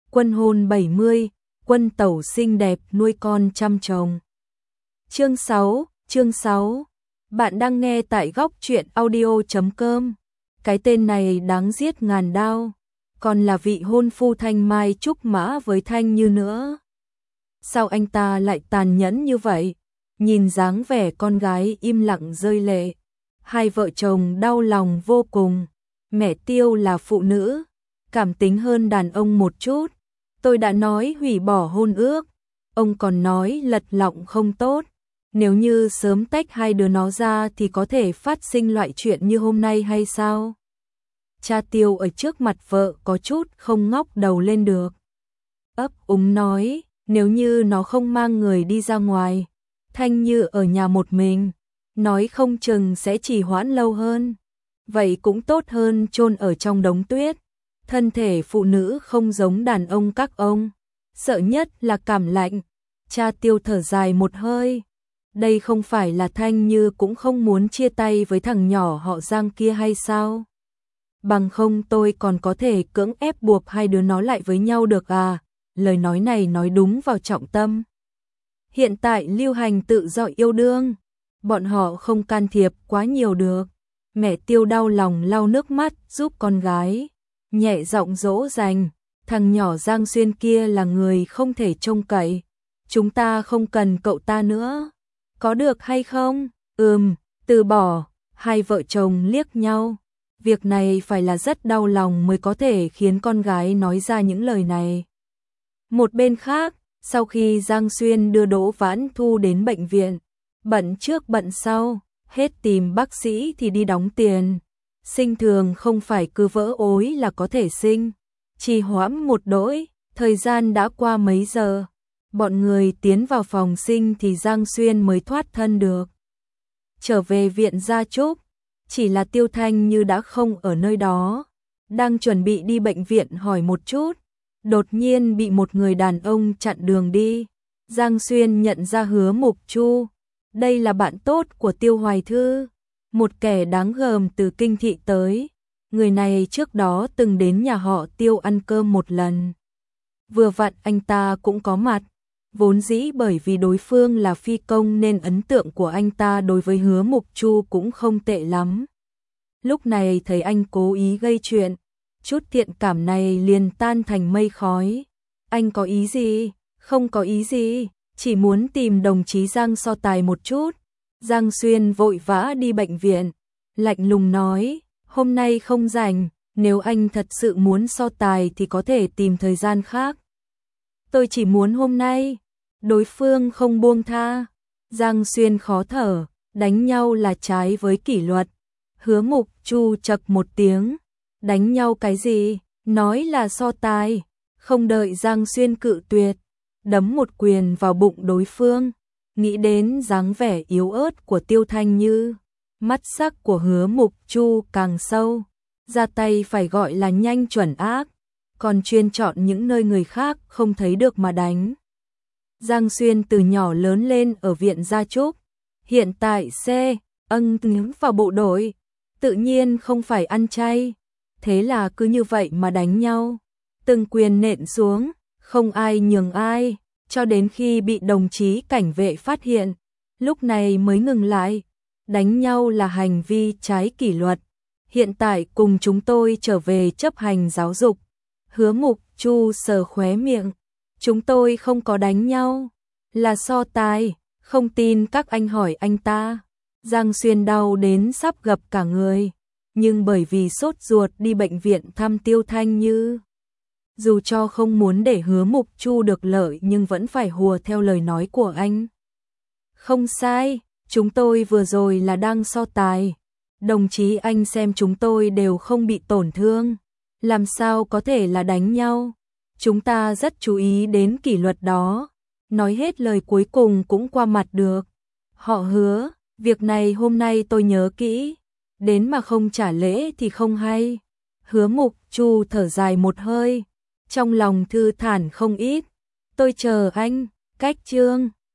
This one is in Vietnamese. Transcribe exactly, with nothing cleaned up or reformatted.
Quân hôn bảy mươi, quân tẩu xinh đẹp nuôi con trăm chồng. Chương sáu, chương sáu. Bạn đang nghe tại góc truyện audio chấm com. Cái tên này đáng giết ngàn đao, còn là vị hôn phu Thanh Mai trúc mã với Thanh Như nữa. Sao anh ta lại tàn nhẫn như vậy? Nhìn dáng vẻ con gái im lặng rơi lệ, hai vợ chồng đau lòng vô cùng. Mẹ Tiêu là phụ nữ, cảm tính hơn đàn ông một chút. Tôi đã nói hủy bỏ hôn ước, ông còn nói lật lọng không tốt. Nếu như sớm tách hai đứa nó ra thì có thể phát sinh loại chuyện như hôm nay hay sao? Cha Tiêu ở trước mặt vợ có chút không ngóc đầu lên được. Ấp úng nói, nếu như nó không mang người đi ra ngoài, Thanh Như ở nhà một mình, nói không chừng sẽ trì hoãn lâu hơn. Vậy cũng tốt hơn chôn ở trong đống tuyết. Thân thể phụ nữ không giống đàn ông các ông, sợ nhất là cảm lạnh. Cha Tiêu thở dài một hơi. Đây không phải là Thanh Như cũng không muốn chia tay với thằng nhỏ họ Giang kia hay sao? Bằng không tôi còn có thể cưỡng ép buộc hai đứa nó lại với nhau được à? Lời nói này nói đúng vào trọng tâm. Hiện tại lưu hành tự do yêu đương, bọn họ không can thiệp quá nhiều được. Mẹ Tiêu đau lòng lau nước mắt giúp con gái, nhẹ giọng dỗ dành, thằng nhỏ Giang Xuyên kia là người không thể trông cậy. Chúng ta không cần cậu ta nữa. Có được hay không? Ừm, từ bỏ. Hai vợ chồng liếc nhau. Việc này phải là rất đau lòng mới có thể khiến con gái nói ra những lời này. Một bên khác, sau khi Giang Xuyên đưa Đỗ Vãn Thu đến bệnh viện, bận trước bận sau, hết tìm bác sĩ thì đi đóng tiền. Sinh thường không phải cứ vỡ ối là có thể sinh. Trì hoãn một đỗi, thời gian đã qua mấy giờ. Bọn người tiến vào phòng sinh thì Giang Xuyên mới thoát thân được. Trở về viện Gia Trúc, chỉ là Tiêu Thanh Như đã không ở nơi đó. Đang chuẩn bị đi bệnh viện hỏi một chút, đột nhiên bị một người đàn ông chặn đường đi. Giang Xuyên nhận ra Hứa Mục Chu. Đây là bạn tốt của Tiêu Hoài Thư, một kẻ đáng gờm từ kinh thị tới. Người này trước đó từng đến nhà họ Tiêu ăn cơm một lần. Vừa vặn anh ta cũng có mặt. Vốn dĩ bởi vì đối phương là phi công nên ấn tượng của anh ta đối với Hứa Mục Chu cũng không tệ lắm. Lúc này thấy anh cố ý gây chuyện, chút thiện cảm này liền tan thành mây khói. Anh có ý gì? Không có ý gì, chỉ muốn tìm đồng chí Giang so tài một chút. Giang Xuyên vội vã đi bệnh viện, lạnh lùng nói, hôm nay không rảnh, nếu anh thật sự muốn so tài thì có thể tìm thời gian khác. Tôi chỉ muốn hôm nay. Đối phương không buông tha. Giang Xuyên khó thở, đánh nhau là trái với kỷ luật. Hứa Mục Chu chậc một tiếng, đánh nhau cái gì, nói là so tài. Không đợi Giang Xuyên cự tuyệt, đấm một quyền vào bụng đối phương. Nghĩ đến dáng vẻ yếu ớt của Tiêu Thanh Như, mắt sắc của Hứa Mục Chu càng sâu, ra tay phải gọi là nhanh chuẩn ác, còn chuyên chọn những nơi người khác không thấy được mà đánh. Giang Xuyên từ nhỏ lớn lên ở viện Gia Trúc, hiện tại xe ân ứng vào bộ đội, tự nhiên không phải ăn chay, thế là cứ như vậy mà đánh nhau, từng quyền nện xuống, không ai nhường ai, cho đến khi bị đồng chí cảnh vệ phát hiện, lúc này mới ngừng lại. Đánh nhau là hành vi trái kỷ luật, hiện tại cùng chúng tôi trở về chấp hành giáo dục. Hứa Mục Chu sờ khóe miệng, chúng tôi không có đánh nhau, là so tài, không tin các anh hỏi anh ta. Giang Xuyên đau đến sắp gập cả người, nhưng bởi vì sốt ruột đi bệnh viện thăm Tiêu Thanh Như, dù cho không muốn để Hứa Mục Chu được lợi nhưng vẫn phải hùa theo lời nói của anh. Không sai, chúng tôi vừa rồi là đang so tài. Đồng chí anh xem chúng tôi đều không bị tổn thương, làm sao có thể là đánh nhau. Chúng ta rất chú ý đến kỷ luật đó. Nói hết lời cuối cùng cũng qua mặt được. Họ Hứa, việc này hôm nay tôi nhớ kỹ, đến mà không trả lễ thì không hay. Hứa Mục Chu thở dài một hơi, trong lòng thư thản không ít. Tôi chờ anh, cách chương.